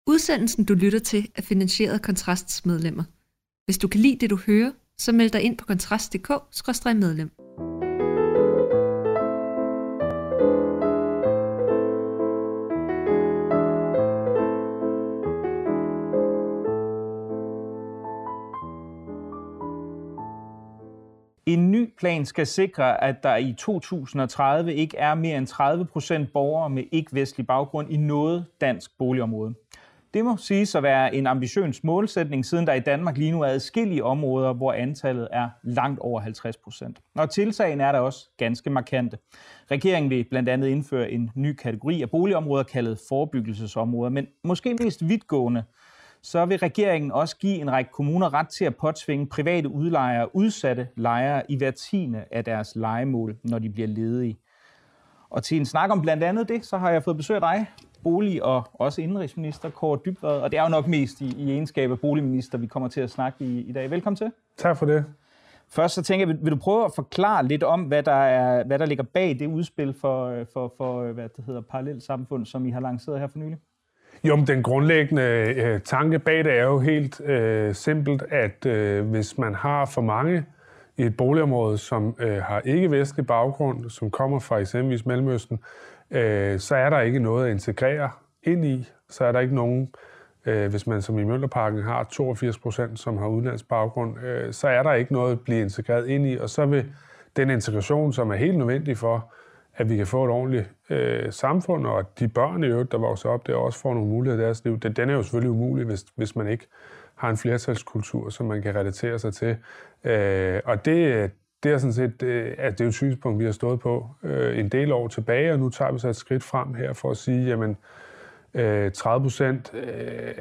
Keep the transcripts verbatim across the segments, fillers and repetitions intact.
Udsendelsen, du lytter til, er finansieret af Kontrasts medlemmer. Hvis du kan lide det, du hører, så meld dig ind på kontrast punktum d k skråstreg medlem. En ny plan skal sikre, at der i to tusind og tredive ikke er mere end tredive procent borgere med ikke-vestlig baggrund i noget dansk boligområde. Det må siges at være en ambitiøs målsætning, siden der i Danmark lige nu er adskillige områder, hvor antallet er langt over halvtreds procent. Og tiltagene er der også ganske markante. Regeringen vil blandt andet indføre en ny kategori af boligområder, kaldet forebyggelsesområder, men måske mest vidtgående, så vil regeringen også give en række kommuner ret til at påtvinge private udlejere udsatte lejere i hver tiende af deres lejemål, når de bliver ledige. Og til en snak om blandt andet det, så har jeg fået besøg af dig, bolig- og også indenrigsminister Kaare Dybvad, og det er jo nok mest i, i egenskab af boligminister, vi kommer til at snakke i, i dag. Velkommen til. Tak for det. Først så tænker jeg, vil, vil du prøve at forklare lidt om, hvad der, er, hvad der ligger bag det udspil for, for, for hvad det hedder, parallelsamfund, som I har lanceret her for nylig? Jo, men den grundlæggende øh, tanke bag det er jo helt øh, simpelt, at øh, hvis man har for mange i et boligområde, som øh, har ikke-vestlig baggrund, som kommer fra eksempelvis Mellemøsten, øh, så er der ikke noget at integrere ind i. Så er der ikke nogen, øh, hvis man som i Mjølnerparken har toogfirs procent, som har udenlandsk baggrund, øh, så er der ikke noget at blive integreret ind i. Og så vil den integration, som er helt nødvendig for, at vi kan få et ordentligt øh, samfund, og at de børn i øvrigt, der vokser op, der også får nogle muligheder i deres liv, den er jo selvfølgelig umulig, hvis, hvis man ikke har en flertalskultur, som man kan relatere sig til. Øh, og det, det er sådan set øh, at det er et synspunkt, vi har stået på øh, en del år tilbage, og nu tager vi så et skridt frem her for at sige, jamen øh, tredive procent øh,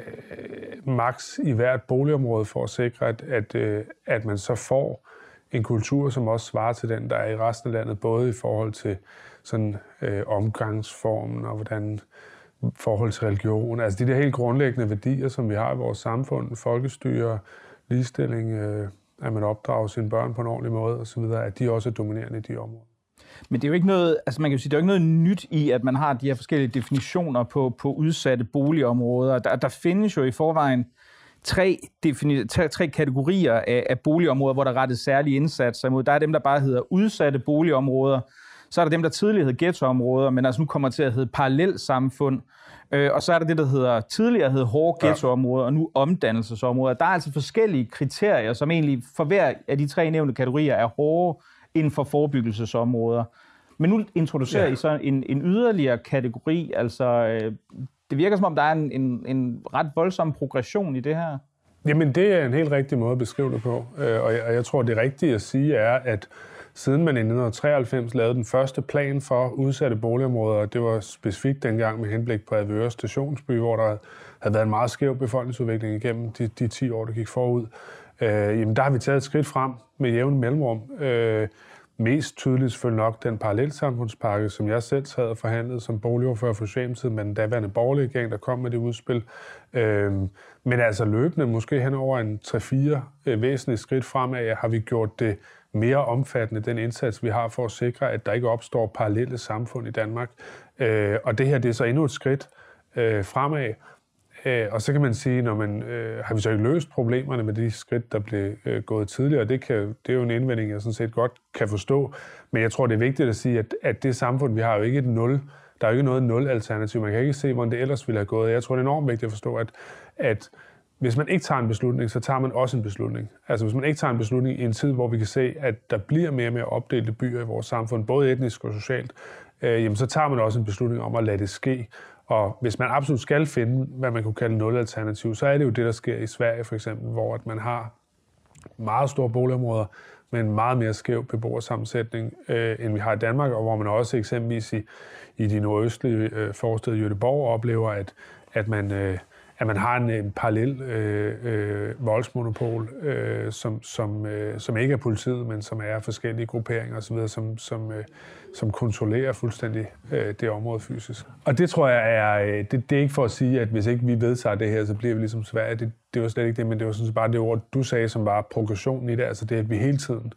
maks i hvert boligområde for at sikre, at, at, øh, at man så får en kultur, som også svarer til den, der er i resten af landet, både i forhold til sådan, øh, omgangsformen og hvordan forhold til religion. Altså de der helt grundlæggende værdier, som vi har i vores samfund, folkestyre, ligestilling, øh, at man opdrager sine børn på en ordentlig måde osv., at de også er dominerende i de områder. Men det er jo ikke noget, altså man kan jo sige, det er jo ikke noget nyt i, at man har de her forskellige definitioner på, på udsatte boligområder. Der, der findes jo i forvejen Tre, defini- tre, tre kategorier af, af boligområder, hvor der rettes særlige indsatser imod. Der er dem, der bare hedder udsatte boligområder. Så er der dem, der tidligere hed ghettoområder, men altså nu kommer til at hedde parallelsamfund. Øh, og så er der det, der hedder tidligere hed hårde ghettoområder, og nu omdannelsesområder. Der er altså forskellige kriterier, som egentlig for hver af de tre nævnte kategorier er hårde inden for forebyggelsesområder. Men nu introducerer ja. I så en, en yderligere kategori, altså øh, det virker som om, der er en, en, en ret voldsom progression i det her. Jamen, det er en helt rigtig måde at beskrive det på. Og jeg, og jeg tror, det rigtige at sige er, at siden man i nitten treoghalvfems lavede den første plan for udsatte boligområder, det var specifikt dengang med henblik på Avedøre Stationsby, hvor der havde været en meget skæv befolkningsudvikling igennem de, de ti år, der gik forud. Øh, jamen, der har vi taget et skridt frem med jævn mellemrum. Øh, Mest tydeligt selvfølgelig nok den parallelsamfundspakke, som jeg selv sad og forhandlede som boligordfører for Socialdemokratiet med den daværende borgerlige regering, der kom med det udspil. Øhm, men altså løbende, måske hen over en tre-fire øh, væsentlige skridt fremad, har vi gjort det mere omfattende, den indsats, vi har for at sikre, at der ikke opstår parallelle samfund i Danmark. Øh, og det her, det er så endnu et skridt øh, fremad. Øh, og så kan man sige, når man øh, har vi så ikke løst problemerne med de skridt, der blev øh, gået tidligere. Det, kan, det er jo en indvending, jeg sådan set godt kan forstå. Men jeg tror, det er vigtigt at sige, at, at det samfund, vi har jo ikke et nul. Der er jo ikke noget nul-alternativ. Man kan ikke se, hvordan det ellers ville have gået. Jeg tror, det er enormt vigtigt at forstå, at, at hvis man ikke tager en beslutning, så tager man også en beslutning. Altså hvis man ikke tager en beslutning i en tid, hvor vi kan se, at der bliver mere og mere opdelte byer i vores samfund, både etnisk og socialt, øh, jamen, så tager man også en beslutning om at lade det ske. Og hvis man absolut skal finde, hvad man kunne kalde nul-alternativ, så er det jo det, der sker i Sverige for eksempel, hvor at man har meget store boligområder med en meget mere skæv beboersammensætning, øh, end vi har i Danmark, og hvor man også eksempelvis i, i de nordøstlige øh, forsteder i Göteborg oplever, at, at man... Øh, at man har en, en parallel øh, øh, voldsmonopol, øh, som, som, øh, som ikke er politiet, men som er forskellige grupperinger osv., som, som, øh, som kontrollerer fuldstændig øh, det område fysisk. Og det tror jeg er, det, det er ikke for at sige, at hvis ikke vi vedtager det her, så bliver vi ligesom Sverige. Det, det var slet ikke det, men det var sådan bare det ord, du sagde, som var progressionen i det, altså det, at vi hele tiden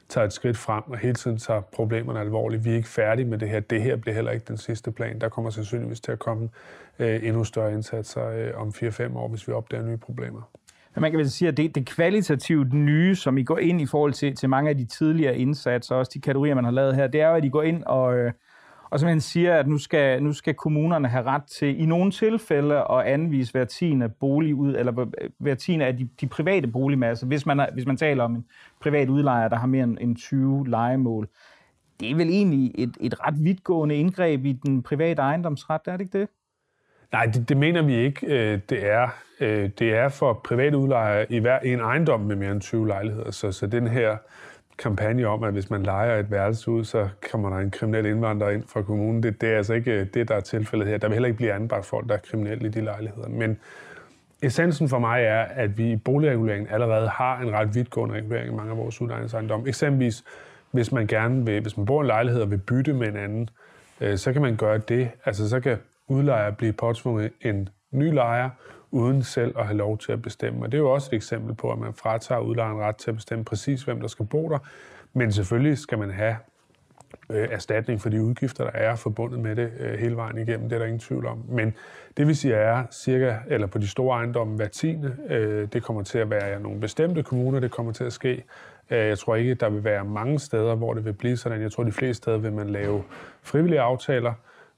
tager et skridt frem og hele tiden tager problemerne alvorligt. Vi er ikke færdige med det her. Det her bliver heller ikke den sidste plan. Der kommer sandsynligvis til at komme øh, endnu større indsatser øh, om fire fem år, hvis vi opdager nye problemer. Man kan vel sige, at det, det kvalitativt nye, som I går ind i forhold til, til mange af de tidligere indsatser, også de kategorier, man har lavet her, det er jo, at I går ind og, øh, og simpelthen siger, at nu skal, nu skal kommunerne have ret til i nogle tilfælde at anvise hver tiende bolig ud, eller hver tiende af de, de private boligmasser, hvis man, hvis man taler om en privat udlejer, der har mere end tyve lejemål. Det er vel egentlig et, et ret vidtgående indgreb i den private ejendomsret, er det ikke det? Nej, det, det mener vi ikke. Det er, det er for private udlejere i hver en ejendom med mere end tyve lejligheder. Så, så den her kampagne om, at hvis man lejer et værelse ud, så kommer der en kriminel indvandrer ind fra kommunen, det, det er altså ikke det, der er tilfældet her. Der vil heller ikke blive anbragt folk, der er kriminelle i de lejligheder. Men essensen for mig er, at vi i boligreguleringen allerede har en ret vidtgående regulering i mange af vores udlejningsejendomme. Eksempelvis, hvis man gerne vil, hvis man bor i en lejlighed og vil bytte med en anden, så kan man gøre det. Altså, så kan udlejer blive påtvunget en ny lejer, uden selv at have lov til at bestemme. Og det er jo også et eksempel på, at man fratager udlejeren ret til at bestemme præcis, hvem der skal bo der. Men selvfølgelig skal man have øh, erstatning for de udgifter, der er forbundet med det øh, hele vejen igennem. Det er der ingen tvivl om. Men det vil sige er cirka, eller på de store ejendomme hver tiende, øh, det kommer til at være nogle bestemte kommuner, det kommer til at ske. Jeg tror ikke, der vil være mange steder, hvor det vil blive sådan. Jeg tror, de fleste steder vil man lave frivillige aftaler.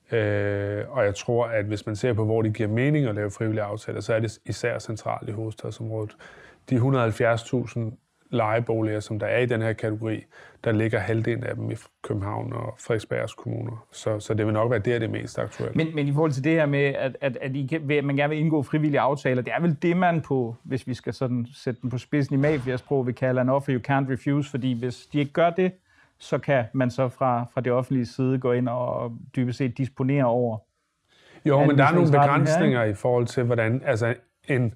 Øh, og jeg tror, at hvis man ser på, hvor det giver mening at lave frivillige aftaler, så er det især centralt i hovedstadsområdet. De et hundrede og halvfjerds tusind lejeboliger, som der er i den her kategori, der ligger halvdelen af dem i København og Frederiksbergs kommuner. Så, så det vil nok være der, det er mest aktuelt. Men, men i forhold til det her med, at, at, at, I kan, at man gerne vil indgå frivillige aftaler, det er vel det, man på, hvis vi skal sådan sætte den på spidsen i mafiasprog, vi kalder en offer you can't refuse, fordi hvis de ikke gør det, så kan man så fra, fra det offentlige side gå ind og dybest set disponere over. Jo, men der er nogle begrænsninger i forhold til, hvordan altså en,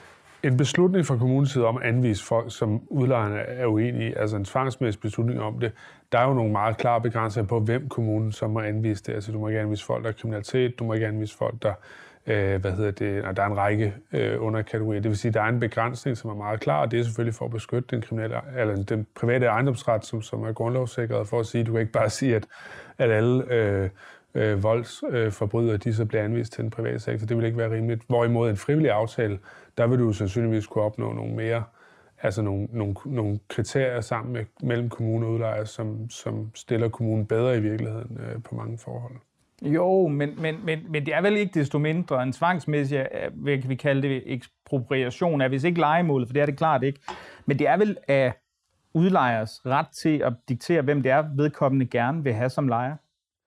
en beslutning fra kommunens side om at anvise folk, som udlejerne er uenige i, altså en tvangsmæssig beslutning om det, der er jo nogle meget klare begrænsninger på, hvem kommunen så må anvise det. Altså du må ikke anvise folk, der er kriminalitet, du må ikke anvise folk, der øh, hvad hedder det, og der er en række øh, underkategorier. Det vil sige, at der er en begrænsning, som er meget klar, og det er selvfølgelig for at beskytte den, kriminelle, eller den private ejendomsret, som, som er grundlovssikret, for at sige, du kan ikke bare sige, at, at alle øh, øh, voldsforbrydere, øh, de så bliver anvist til den private sektor. Det vil ikke være rimeligt. Hvorimod en frivillig aftale, der vil du sandsynligvis kunne opnå nogle mere, altså nogle, nogle, nogle kriterier sammen med, mellem kommune og udlejer, som, som stiller kommunen bedre i virkeligheden øh, på mange forhold. Jo, men, men, men, men det er vel ikke desto mindre en tvangsmæssig, hvad kan vi kalde det, ekspropriation af, hvis ikke lejemålet, for det er det klart ikke. Men det er vel af udlejers ret til at diktere, hvem det er, vedkommende gerne vil have som lejer?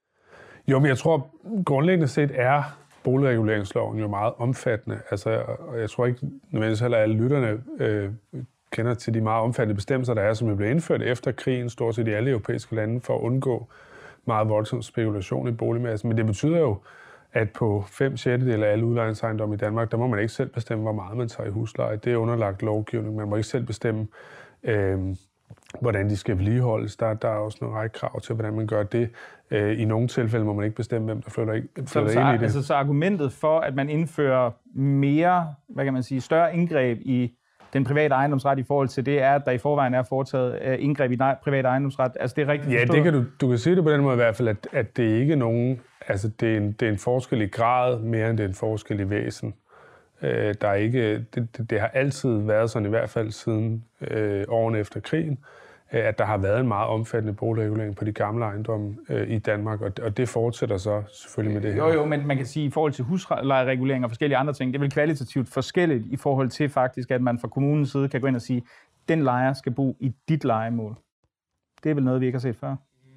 Jo, men jeg tror grundlæggende set er boligreguleringsloven jo meget omfattende. Altså, og jeg tror ikke nødvendigvis heller, at alle lytterne øh, kender til de meget omfattende bestemmelser, der er, som er blevet indført efter krigen, stort set i alle europæiske lande, for at undgå meget voldsom spekulation i boligmassen. Men det betyder jo, at på fem sjettedele af alle udlejningsejendomme i Danmark, der må man ikke selv bestemme, hvor meget man tager i husleje. Det er underlagt lovgivning. Man må ikke selv bestemme, øh, hvordan de skal vedligeholdes. Der, der er også nogle række krav til, hvordan man gør det. Øh, I nogle tilfælde må man ikke bestemme, hvem der flytter, flytter så, ind så, i det. Altså, så argumentet for, at man indfører mere, hvad kan man sige, større indgreb i den private ejendomsret i forhold til det, er, at der i forvejen er foretaget indgreb i privat ejendomsret. Altså, det er rigtigt Ja, forstået? det kan du, du kan sige det på den måde i hvert fald, at, at det ikke er nogen, altså det er, en, det er en forskel i grad, mere end det er en forskel i væsen. Øh, der er ikke, det, det, det har altid været sådan, i hvert fald siden øh, årene efter krigen, øh, at der har været en meget omfattende boligregulering på de gamle ejendomme øh, i Danmark, og, og det fortsætter så selvfølgelig med det her. Jo, jo, men man kan sige, i forhold til huslejeregulering og forskellige andre ting, det er vel kvalitativt forskelligt i forhold til faktisk, at man fra kommunens side kan gå ind og sige, den lejer skal bo i dit lejemål. Det er vel noget, vi ikke har set før?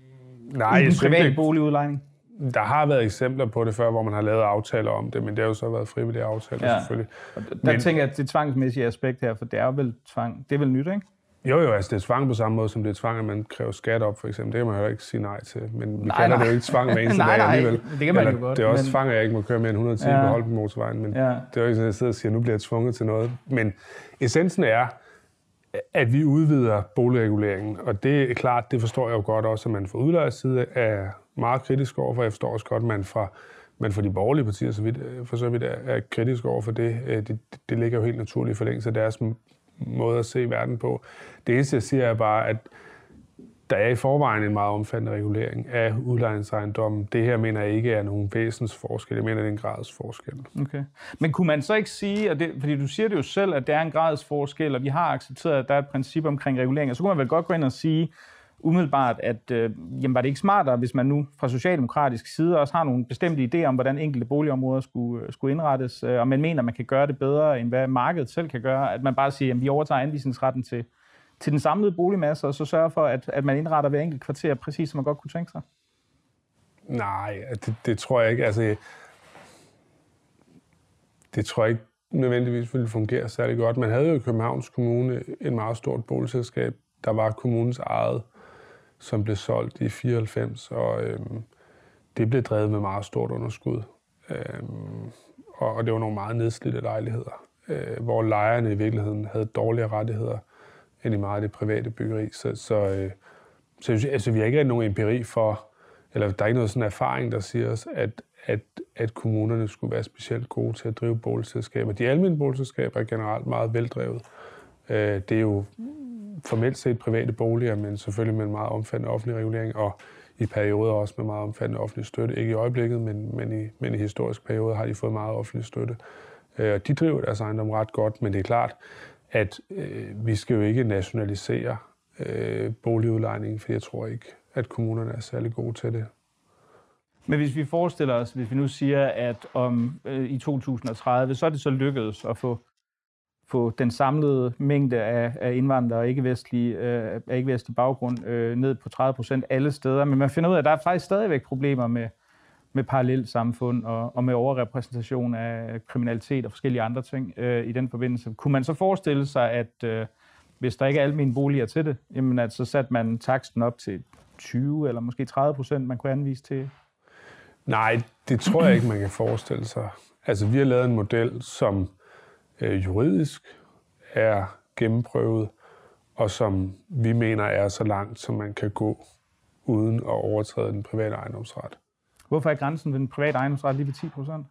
Nej, I den private det, boligudlejning? Der har været eksempler på det før, hvor man har lavet aftaler om det, men det har jo så været frivillige aftaler, ja. Selvfølgelig. Og der men, tænker jeg, at det tvangsmæssige aspekt her, for det er jo vel tvang. Det er vel nyt, ikke? Jo, jo, altså det er tvang på samme måde, som det er tvang, at man kræver skat op, for eksempel. Det kan man jo ikke sige nej til, men vi nej, kalder nej. det jo ikke tvang hver eneste nej, dag alligevel. Nej, det kan man Eller, jo godt. det er også men... tvang, at jeg ikke må køre mere end hundrede timer ja. på Holbæk-motorvejen, men ja. det er jo ikke sådan, at jeg sidder og siger, at nu bliver jeg tvunget til noget. Men essensen er, at vi udvider boligreguleringen, og det er klart, det forstår jeg jo godt også, at man fra udlejers side er meget kritisk over, for jeg forstår også godt, at man fra, man fra de borgerlige partier så vidt, for så vidt er, er kritisk over for det. det. Det ligger jo helt naturligt i forlængelse af deres måde at se verden på. Det eneste, jeg siger, er bare, at der er i forvejen en meget omfattende regulering af udlejningsejendommen. Det her mener jeg ikke er nogen væsens forskel. Jeg mener, det er en grads forskel. Okay. Men kunne man så ikke sige, og det, fordi du siger det jo selv, at det er en grads forskel, og vi har accepteret, at der er et princip omkring regulering, og så kunne man vel godt gå ind og sige umiddelbart, at øh, jamen, var det ikke smartere, hvis man nu fra socialdemokratisk side også har nogle bestemte idéer om, hvordan enkelte boligområder skulle, skulle indrettes, øh, og man mener, at man kan gøre det bedre, end hvad markedet selv kan gøre, at man bare siger, at vi overtager anvisningsretten til til den samlede boligmasse, og så sørge for, at, at man indretter hver enkelt kvarter præcis, som man godt kunne tænke sig? Nej, det, det tror jeg ikke. Altså, det tror jeg ikke nødvendigvis ville fungere særlig godt. Man havde jo i Københavns Kommune et meget stort boligselskab, der var kommunens eget, som blev solgt i fireoghalvfems, og øhm, det blev drevet med meget stort underskud. Øhm, og, og det var nogle meget nedslidte lejligheder, øh, hvor lejerne i virkeligheden havde dårligere rettigheder end i meget af det private byggeri. Så, så, øh, så altså, vi har ikke nogen empiri for, eller der er ikke noget sådan erfaring, der siger os, at, at, at kommunerne skulle være specielt gode til at drive boligselskaber. De almene boligselskaber er generelt meget veldrevet. Øh, det er jo formelt set private boliger, men selvfølgelig med en meget omfattende offentlig regulering, og i perioder også med meget omfattende offentlig støtte. Ikke i øjeblikket, men, men, i, men i historiske perioder har de fået meget offentlig støtte. Øh, de driver deres ejendom ret godt, men det er klart, at øh, vi skal jo ikke nationalisere øh, boligudlejningen, for jeg tror ikke, at kommunerne er særlig gode til det. Men hvis vi forestiller os, hvis vi nu siger, at om øh, i to tusind og tredive, så er det så lykkedes at få, få den samlede mængde af, af indvandrere og ikke-vestlige, øh, af ikke-vestlig baggrund øh, ned på tredive procent alle steder. Men man finder ud af, at der er faktisk stadigvæk problemer med, med parallelsamfund og, og med overrepræsentation af kriminalitet og forskellige andre ting øh, i den forbindelse. Kunne man så forestille sig, at øh, hvis der ikke er almene boliger til det, jamen at så satte man taksten op til tyve eller måske tredive procent, man kunne anvise til? Nej, det tror jeg ikke, man kan forestille sig. Altså, vi har lavet en model, som øh, juridisk er gennemprøvet, og som vi mener er så langt, som man kan gå, uden at overtræde den private ejendomsret. Hvorfor er grænsen ved den private ejendomsret lige ved ti procent?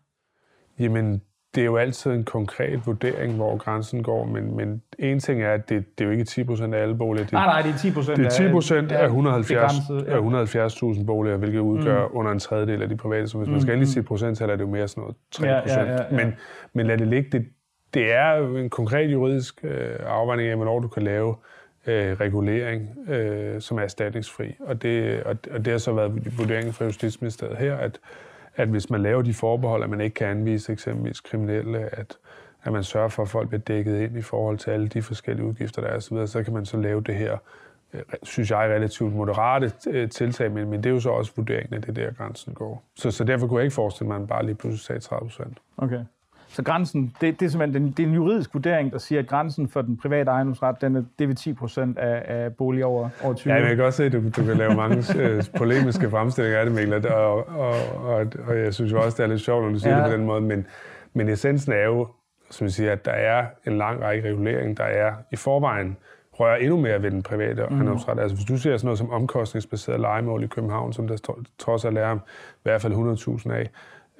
Jamen, det er jo altid en konkret vurdering, hvor grænsen går, men, men en ting er, at det, det er jo ikke ti procent af alle boliger. Det, nej, nej, det er ti procent. Det er ti procent af et hundrede og halvfjerds tusind boliger, hvilket udgør mm. under en tredjedel af de private. Så hvis man skal endelig sige procent, så er det jo mere sådan noget tre procent. Ja, ja, ja, ja. Men, men lad det ligge. Det, det er jo en konkret juridisk øh, afvejning af, hvornår du kan lave øh, regulering, øh, som er erstatningsfri. Og det, og, og det har så været vurderingen fra Justitsministeriet her, at at hvis man laver de forbehold, at man ikke kan anvise eksempelvis kriminelle, at, at man sørger for, at folk bliver dækket ind i forhold til alle de forskellige udgifter, der er osv., så kan man så lave det her, synes jeg, relativt moderate tiltag, men, men det er jo så også vurderingen af det der, grænsen går. Så, så derfor kunne jeg ikke forestille mig, at man bare lige pludselig sagde tredive procent. Okay. Så grænsen, det, det er simpelthen den, det er en juridisk vurdering, der siger, at grænsen for den private ejendomsret, den er, det er ved ti procent af, af boliger over, over tyve. Ja, jeg kan godt se, at du, du kan lave mange øh, polemiske fremstillinger af det, Mikkel, og, og, og, og jeg synes jo også, det er lidt sjovt, når du siger ja. det på den måde, men, men essensen er jo, som jeg siger, at der er en lang række regulering, der er i forvejen rører endnu mere ved den private mm. ejendomsret. Altså hvis du ser sådan noget som omkostningsbaseret lejemål i København, som der trods alt er i hvert fald hundrede tusind af,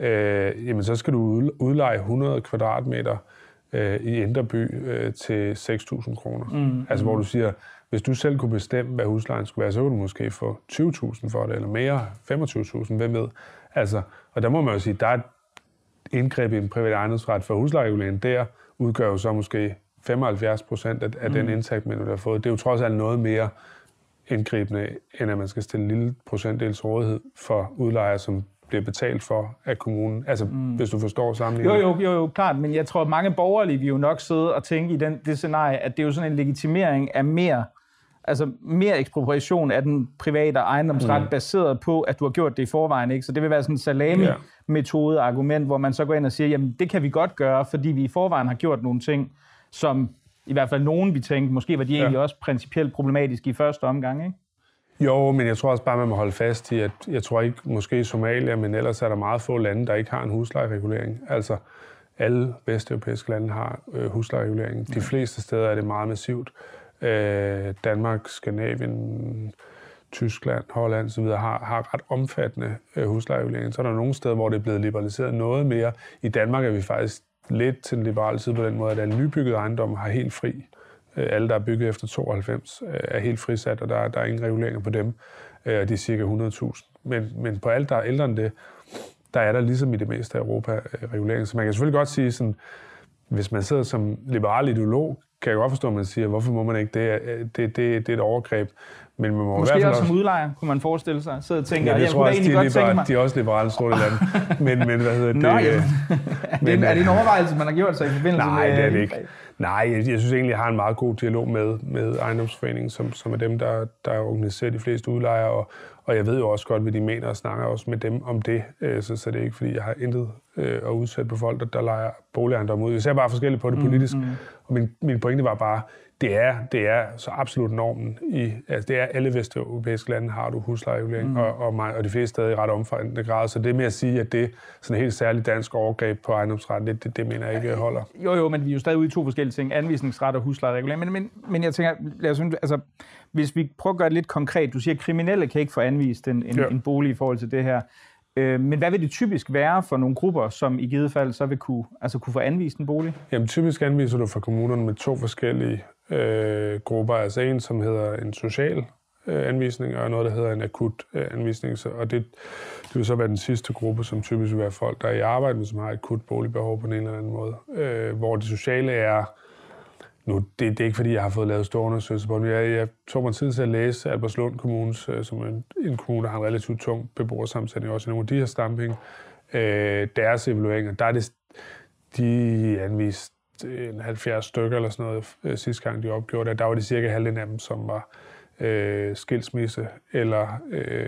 Øh, jamen så skal du udleje hundrede kvadratmeter øh, i Indre By øh, til seks tusind kroner. Mm, altså hvor du siger, hvis du selv kunne bestemme, hvad huslejen skulle være, så kunne du måske få tyve tusind for det, eller mere, femogtyve tusind, hvem ved. Altså, og der må man jo sige, der er et indgreb i en privat ejendomsret for huslejereguleringen, der udgør jo så måske femoghalvfjerds procent af, af mm. den indtægt, man har fået. Det er jo trods alt noget mere indgribende, end at man skal stille en lille procentdels rådighed for udlejere, som bliver betalt for af kommunen. Altså, mm. hvis du forstår sammenligningen. Jo, jo, jo, jo, klart, men jeg tror, at mange borgerlige vil jo nok sidde og tænke i den, det scenarie, at det er jo sådan en legitimering af mere, altså mere ekspropriation af den private ejendomsret, mm. baseret på, at du har gjort det i forvejen, ikke? Så det vil være sådan en salami-metode argument, hvor man så går ind og siger, jamen det kan vi godt gøre, fordi vi i forvejen har gjort nogle ting, som i hvert fald nogen vi tænkte, måske var de egentlig ja. også principielt problematiske i første omgang, ikke? Jo, men jeg tror også bare, man må holde fast i, at jeg tror ikke, måske i Somalia, men ellers er der meget få lande, der ikke har en huslejeregulering. Altså, alle vesteuropæiske lande har øh, huslejeregulering. De fleste steder er det meget massivt. Øh, Danmark, Skandinavien, Tyskland, Holland osv. har, har ret omfattende øh, huslejeregulering. Så er der nogle steder, hvor det er blevet liberaliseret noget mere. I Danmark er vi faktisk lidt til den liberale side på den måde, at alle nybyggede ejendomme har helt fri Alle, der er bygget efter tooghalvfems, er helt frisat, og der, der er ingen reguleringer på dem. Og de er cirka hundrede tusind. Men, men på alt, der er ældre end det, der er der ligesom i det meste af Europa reguleringer. Så man kan selvfølgelig godt sige, sådan, hvis man sidder som liberal ideolog, kan jeg godt forstå, at man siger, hvorfor må man ikke det? Det, det, det er et overgreb. Men man må måske i hvert fald også som udlejer, kunne man forestille sig. Sidde og tænke, ja, jeg, jeg tror også, de er, liberale, de er også liberale store lande. men, men hvad hedder det? Nå, ja. men, er det en overvejelse, man har gjort sig i forbindelse nej, med... Nej, det er det ikke. Nej, jeg, jeg synes egentlig, jeg har en meget god dialog med, med ejendomsforeningen, som, som er dem, der, der organiserer de fleste udlejere, og, og jeg ved jo også godt, hvad de mener, og snakker også med dem om det, så, så det er ikke, fordi jeg har intet øh, at udsætte på folk, der, der lejer boligejendom ud. Jeg ser bare forskelligt på det politisk, mm, mm. og min, min pointe var bare, det er, det er så absolut normen i, altså det er alle vesteuropæiske lande har du huslejeregulering, mm. og, og, og de fleste steder i ret omfattende grad, så det med at sige, at det er sådan et helt særligt dansk overgreb på ejendomsretten, det, det, det mener jeg ikke holder. Jo, jo, men vi er jo stadig ude i to forskellige ting, anvisningsret og huslejeregulering, men, men, men jeg tænker, lad os, altså, hvis vi prøver at gøre det lidt konkret, du siger, at kriminelle kan ikke få anvist en, en, ja. en bolig i forhold til det her, øh, men hvad vil det typisk være for nogle grupper, som i givet fald så vil kunne, altså kunne få anvist en bolig? Jamen typisk anviser du fra kommunerne med to forskellige øh, grupper, altså en, som hedder en social øh, anvisning, og noget, der hedder en akut øh, anvisning, så, og det, det vil så være den sidste gruppe, som typisk vil være folk, der er i arbejde, men som har et akut boligbehov på en eller anden måde, øh, hvor det sociale er. Nu, det, det er ikke, fordi jeg har fået lavet store undersøgelser på det. Jeg, jeg tog mig tid til at læse Albertslund Kommunes, øh, som en, en kommune, der har en relativt tung beboersammensætning, også i nogle af de her stamping. Øh, deres evalueringer, der er det, de anvist en halvfjerds stykker eller sådan noget øh, sidste gang, de opgjorde det. Der var det cirka halvdelen af dem, som var øh, skilsmisse eller øh,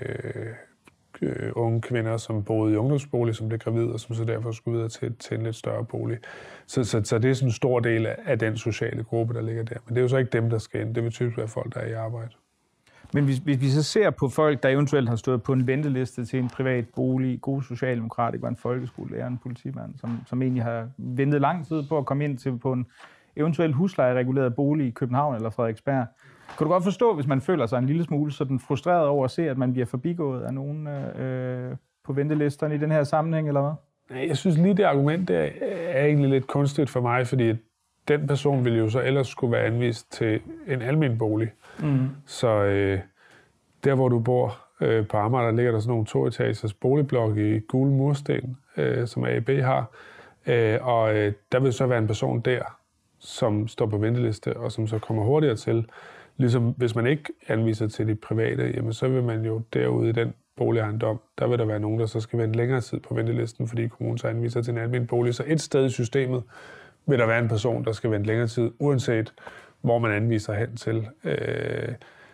øh, unge kvinder, som boede i ungdomsbolig, som blev gravide, og som så derfor skulle videre til, til en lidt større bolig. Så, så, så det er sådan en stor del af, af den sociale gruppe, der ligger der. Men det er jo så ikke dem, der skal ind. Det vil typisk være folk, der er i arbejde. Men hvis, hvis vi så ser på folk, der eventuelt har stået på en venteliste til en privat bolig, gode socialdemokrat, var en folkeskolelærer, en politimand, som, som egentlig har ventet lang tid på at komme ind til på en eventuel huslejereguleret bolig i København eller Frederiksberg. Kan du godt forstå, hvis man føler sig en lille smule sådan frustreret over at se, at man bliver forbigået af nogen øh, på ventelisterne i den her sammenhæng, eller hvad? Jeg synes lige, det argument der er egentlig lidt kunstigt for mig, fordi den person ville jo så ellers skulle være anvist til en almen bolig. Mm. Så øh, der, hvor du bor øh, på Amager, der ligger der sådan nogle toetagers boligblokke i gule mursten, øh, som A B har. Øh, og øh, der vil så være en person der, som står på venteliste, og som så kommer hurtigere til. Ligesom hvis man ikke anviser til de private, jamen så vil man jo derude i den boligejendom, der vil der være nogen, der så skal vente længere tid på ventelisten, fordi kommunen så anviser til en almen bolig. Så et sted i systemet vil der være en person, der skal vente længere tid, uanset hvor man anviser hen til. Øh,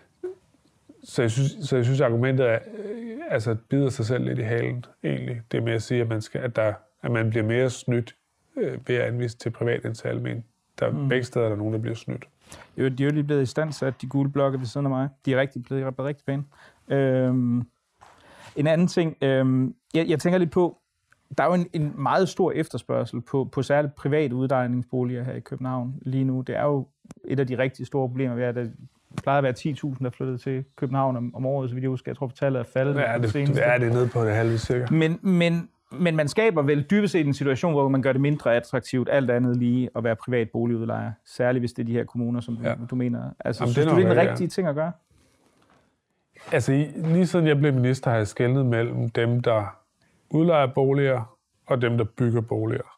så, jeg synes, så jeg synes, argumentet er, øh, altså bider sig selv lidt i halen, egentlig. Det med at sige, at man, skal, at der, at man bliver mere snydt øh, ved at anvise til privat end til almen. Der mm. begge steder er der nogen, der bliver snydt. Jo, de er jo lige blevet i stand sat, de gule blokke ved siden af mig. De er rigtig, blevet rigtig pæne. Øhm, en anden ting, øhm, jeg, jeg tænker lidt på, der er jo en, en meget stor efterspørgsel på, på særligt private uddejningsboliger her i København lige nu. Det er jo et af de rigtig store problemer ved, at der plejer at være ti tusind, der flyttede til København om, om året, så vidt jeg husker. Jeg tror, tallet er faldet. Ja, det, det er det nede på det halve cirka. Men, men, men man skaber vel dybest set en situation, hvor man gør det mindre attraktivt, alt andet lige at være privat boligudlejer. Særligt hvis det er de her kommuner, som du, ja. du mener. Altså, Jamen, synes det du, det er den rigtige ja. ting at gøre? Altså, lige siden jeg blev minister, har jeg skelnet mellem dem, der udlejer boliger, og dem, der bygger boliger.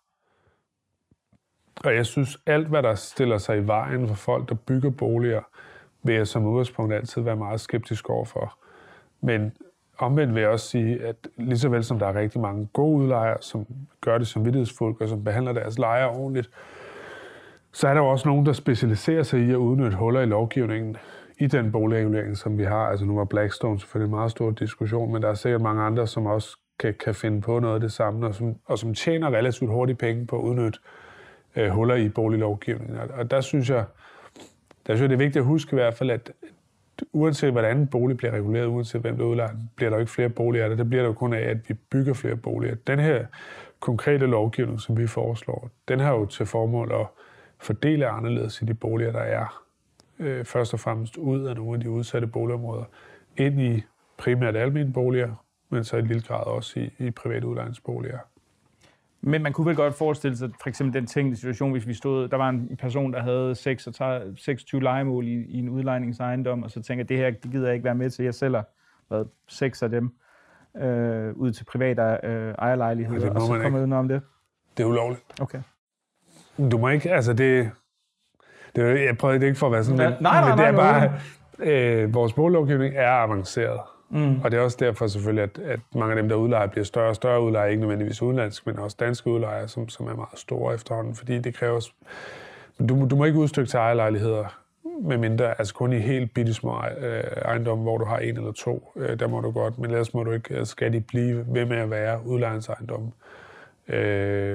Og jeg synes, alt, hvad der stiller sig i vejen for folk, der bygger boliger, vil jeg som udgangspunkt altid være meget skeptisk overfor. Men omvendt vil jeg også sige, at lige så vel som der er rigtig mange gode udlejere, som gør det samvittighedsfuldt og som behandler deres lejere ordentligt, så er der jo også nogen, der specialiserer sig i at udnytte huller i lovgivningen i den boligregulering, som vi har. Altså nu var Blackstone selvfølgelig en meget stor diskussion, men der er sikkert mange andre, som også kan, kan finde på noget af det samme, og som, og som tjener relativt hurtigt penge på at udnytte øh, huller i boliglovgivningen. Og, og der synes jeg, der synes jeg, det er vigtigt at huske i hvert fald, at uanset hvordan en bolig bliver reguleret, uanset hvem der udlejer den, bliver der jo ikke flere boliger. Det bliver der jo kun af, at vi bygger flere boliger. Den her konkrete lovgivning, som vi foreslår, den har jo til formål at fordele anderledes i de boliger, der er. Øh, først og fremmest ud af nogle af de udsatte boligområder, ind i primært almene boliger, men så i lille grad også i, i private udlejningsboliger. Men man kunne vel godt forestille sig, for eksempel den tænkte situation, hvis vi stod, der var en person, der havde seksogtyve lejemål i, i en udlejningsejendom, og så tænker, det her, det gider jeg ikke være med til. Jeg sælger hvad, seks af dem øh, ud til private øh, ejerlejligheder, og så kommer ud om det. Det er ulovligt. Okay. Du må ikke, altså det... det er, jeg prøver det ikke for at være sådan, ja, men, nej, nej, men det er nej, bare... Øh, vores boliglovgivning er avanceret. Mm. Og det er også derfor selvfølgelig, at, at mange af dem, der udlejer, bliver større og større udlejere, ikke nødvendigvis udenlandske, men også danske udlejere, som, som er meget store efterhånden, fordi det kræver... Du, du må ikke udstykke til ejerlejligheder, medmindre, altså kun i helt bitte små øh, ejendomme, hvor du har en eller to, øh, der må du godt, men ellers må du ikke, skal de blive ved med at være udlejningsejendomme. Øh,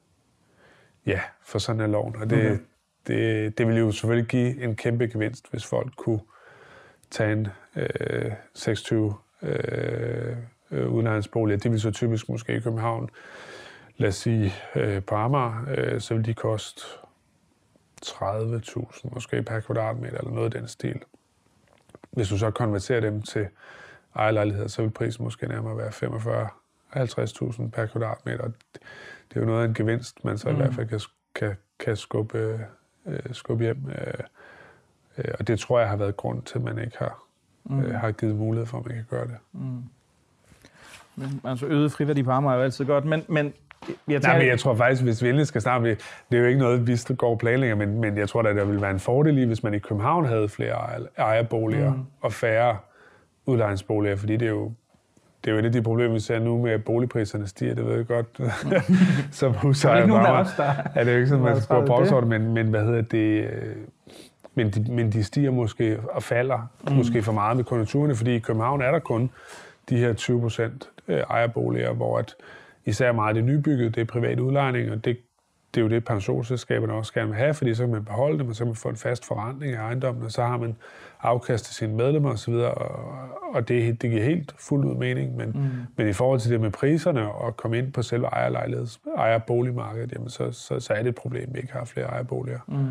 ja, for sådan er loven, og det, okay. det, det vil jo selvfølgelig give en kæmpe gevinst, hvis folk kunne tage en øh, seksogtyve øh, øh, udlejningsboliger. Det vil så typisk måske i København, lad os sige øh, på Amager, øh, så vil de koste tredive tusind måske per kvadratmeter, eller noget af den stil. Hvis du så konverterer dem til ejerlejligheder, så vil prisen måske nærmere være femogfyrre til halvtreds tusind per kvadratmeter. Det er jo noget af en gevinst, man så mm. i hvert fald kan, kan, kan skubbe, øh, skubbe hjem. Øh, og det tror jeg har været grund til, at man ikke har, mm. øh, har givet mulighed for, at man kan gøre det. Mm. Men, altså øget friværdi på Amager er jo altid godt, men... men Jeg, Nej, men jeg tror faktisk, hvis vi endelig skal starte med, det er jo ikke noget, vi går planlægger, men, men jeg tror, at der ville være en fordel i, hvis man i København havde flere ejerboliger mm. og færre udlejningsboliger, fordi det er jo det er jo et af de problemer, vi ser nu med, at boligpriserne stiger, det ved jeg godt. Som husejer bare. Er det jo ikke sådan, man skal gå på det, men, men hvad hedder det... Men de, men de stiger måske og falder mm. måske for meget med konjunkturerne, fordi i København er der kun de her tyve procent ejerboliger, hvor at især meget det nybyggede, det er privat udlejning, og det, det er jo det, pensionsselskaberne også gerne vil have, fordi så kan man beholde dem, og så kan man få en fast forrentning af ejendommen, og så har man afkast til sine medlemmer osv., og, og det, det giver helt fuldt ud mening. Men, mm. men i forhold til det med priserne og komme ind på selve ejerlejligheds, ejerboligmarkedet, jamen så, så, så er det et problem, at vi ikke har flere ejerboliger. Mm.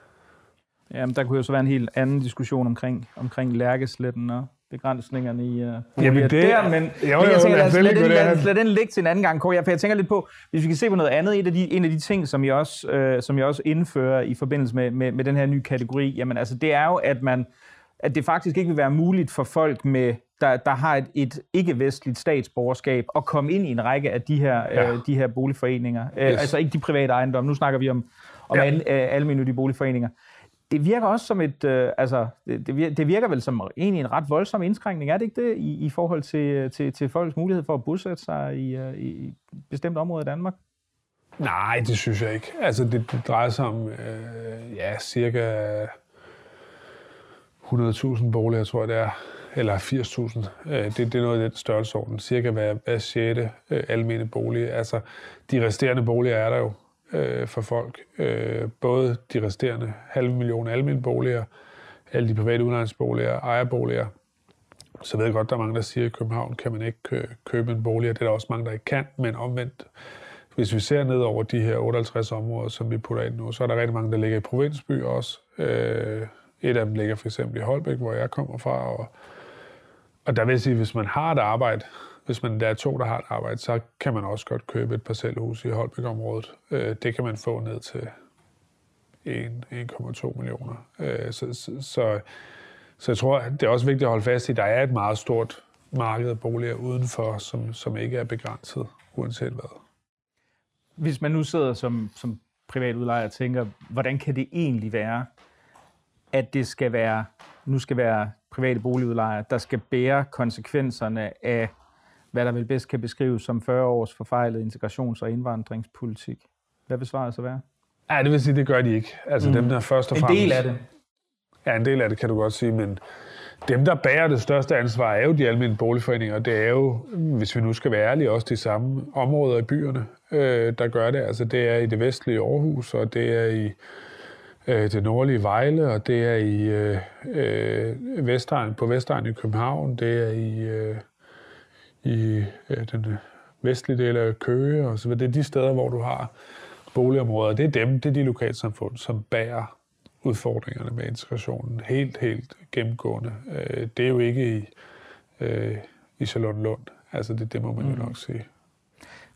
Jamen, der kunne jo så være en helt anden diskussion omkring, omkring Lærkesletten og begrænsningerne i uh, Jamen det der, men, jo, men jeg jo, tænker, lad os lade den, lad, lad den ligge til en anden gang, Kåre. Jeg, for jeg tænker lidt på, hvis vi kan se på noget andet, en af de, en af de ting, som jeg også, øh, som jeg også indfører i forbindelse med, med, med den her nye kategori, jamen altså, det er jo, at, man, at det faktisk ikke vil være muligt for folk, med, der, der har et, et ikke-vestligt statsborgerskab, at komme ind i en række af de her, ja. øh, de her boligforeninger. Yes. Øh, altså ikke de private ejendomme, nu snakker vi om, om ja. al, øh, almennyttige boligforeninger. Det virker også som et, øh, altså, det, det, virker, det virker vel som egentlig en ret voldsom indskrænkning, er det ikke det, i, i forhold til, til, til folks mulighed for at bosætte sig i, uh, i et bestemt område i Danmark? Nej, det synes jeg ikke. Altså, det, det drejer sig om, øh, ja, cirka hundrede tusind boliger, tror jeg det er, eller firs tusind. Øh, det, det er noget af den størrelsesorden. Cirka hver, hver sjette øh, almene bolig. Altså, de resterende boliger er der jo for folk. Både de resterende halve million almene boliger, alle de private udlejningsboliger, ejerboliger. Så ved jeg godt, der er mange, der siger, at i København kan man ikke købe en bolig, og det er der også mange, der ikke kan, men omvendt. Hvis vi ser ned over de her otteoghalvtreds områder, som vi putter ind nu, så er der rigtig mange, der ligger i provinsby også. Et af dem ligger for eksempel i Holbæk, hvor jeg kommer fra, og, og der vil jeg sige, at hvis man har et arbejde, hvis man der er to, der har et arbejde, så kan man også godt købe et parcelhus i Holbæk-området. Det kan man få ned til en komma to millioner. Så, så, så, så jeg tror, det er også vigtigt at holde fast i, at der er et meget stort marked af boliger udenfor, som, som ikke er begrænset, uanset hvad. Hvis man nu sidder som, som privat udlejer og tænker, hvordan kan det egentlig være, at det skal være, nu skal være private boligudlejere, der skal bære konsekvenserne af hvad der vel bedst kan beskrives som fyrre års forfejlet integrations- og indvandringspolitik. Hvad vil svaret så være? Ja, det vil sige, det gør de ikke. Altså mm. dem, der først og fremmest... En del af det. Ja, en del af det kan du godt sige, men dem, der bærer det største ansvar, er jo de almindelige boligforeninger, og det er jo, hvis vi nu skal være ærlige, også de samme områder i byerne, øh, der gør det. Altså det er i det vestlige Aarhus, og det er i øh, det nordlige Vejle, og det er i øh, øh, Vestegn, på Vestegn i København, det er i... Øh, i øh, den vestlige del af Køge, og så videre. Det er de steder, hvor du har boligområder. Det er dem, det er de lokalsamfund, som bærer udfordringerne med integrationen helt, helt gennemgående. Øh, det er jo ikke i, øh, i Charlottenlund. Altså, det, det må man jo nok sige.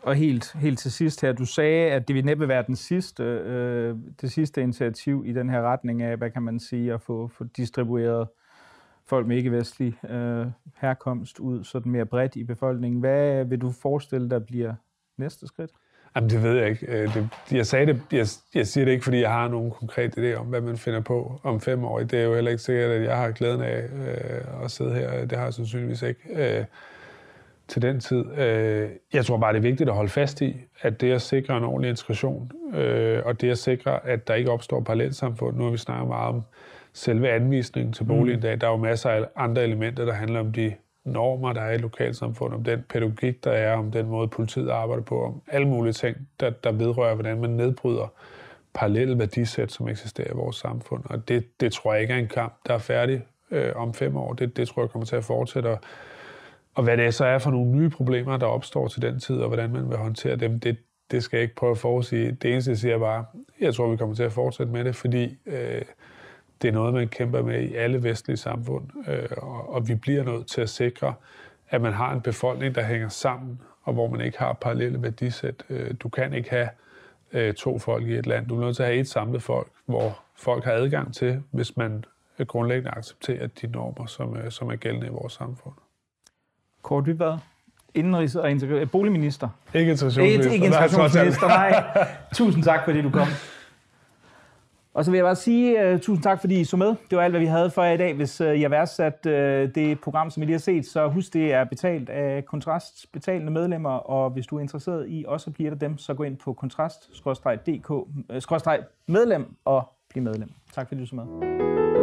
Og helt, helt til sidst her, du sagde, at det vil næppe være den sidste, øh, det sidste initiativ i den her retning af, hvad kan man sige, at få, få distribueret folk med ikke-vestlig øh, herkomst ud sådan mere bredt i befolkningen. Hvad vil du forestille dig bliver næste skridt? Jamen, det ved jeg ikke. Det, jeg, sagde det, jeg, jeg siger det ikke, fordi jeg har nogen konkret idé om, hvad man finder på om fem år. Det er jo heller ikke sikkert, at jeg har glæden af øh, at sidde her. Det har jeg sandsynligvis ikke øh, til den tid. Øh, jeg tror bare, det er vigtigt at holde fast i, at det at sikre en ordentlig integration, øh, og det at sikre, at der ikke opstår parallelsamfund. Nu har vi snakket meget om selve anvisningen til boligen. Mm. Der er jo masser af andre elementer, der handler om de normer, der er i lokalsamfundet, om den pædagogik, der er, om den måde, politiet arbejder på, om alle mulige ting, der, der vedrører, hvordan man nedbryder parallelle værdisæt, som eksisterer i vores samfund. Og det, det tror jeg ikke er en kamp, der er færdig øh, om fem år. Det, det tror jeg kommer til at fortsætte. Og, og hvad det så er for nogle nye problemer, der opstår til den tid, og hvordan man vil håndtere dem, det, det skal jeg ikke prøve at forudsige. Det eneste, jeg siger bare, jeg tror, vi kommer til at fortsætte med det, fordi øh, det er noget, man kæmper med i alle vestlige samfund, øh, og, og vi bliver nødt til at sikre, at man har en befolkning, der hænger sammen, og hvor man ikke har parallelle værdisæt. Øh, du kan ikke have øh, to folk i et land. Du er nødt til at have et samlet folk, hvor folk har adgang til, hvis man grundlæggende accepterer de normer, som, øh, som er gældende i vores samfund. Kåre Dybvad, indenrigs- og integra- boligminister. Ikke integrationsminister. Ikke integrationsminister, nej. Tusind tak, fordi du kom. Og så vil jeg bare sige uh, tusind tak, fordi I så med. Det var alt, hvad vi havde for jer i dag. Hvis uh, I har værdsat uh, det program, som I lige har set, så husk, det er betalt af Kontrast betalende medlemmer. Og hvis du er interesseret i også at blive et af dem, så gå ind på kontrast punktum d k skråstreg medlem og bliv medlem. Tak fordi du så med.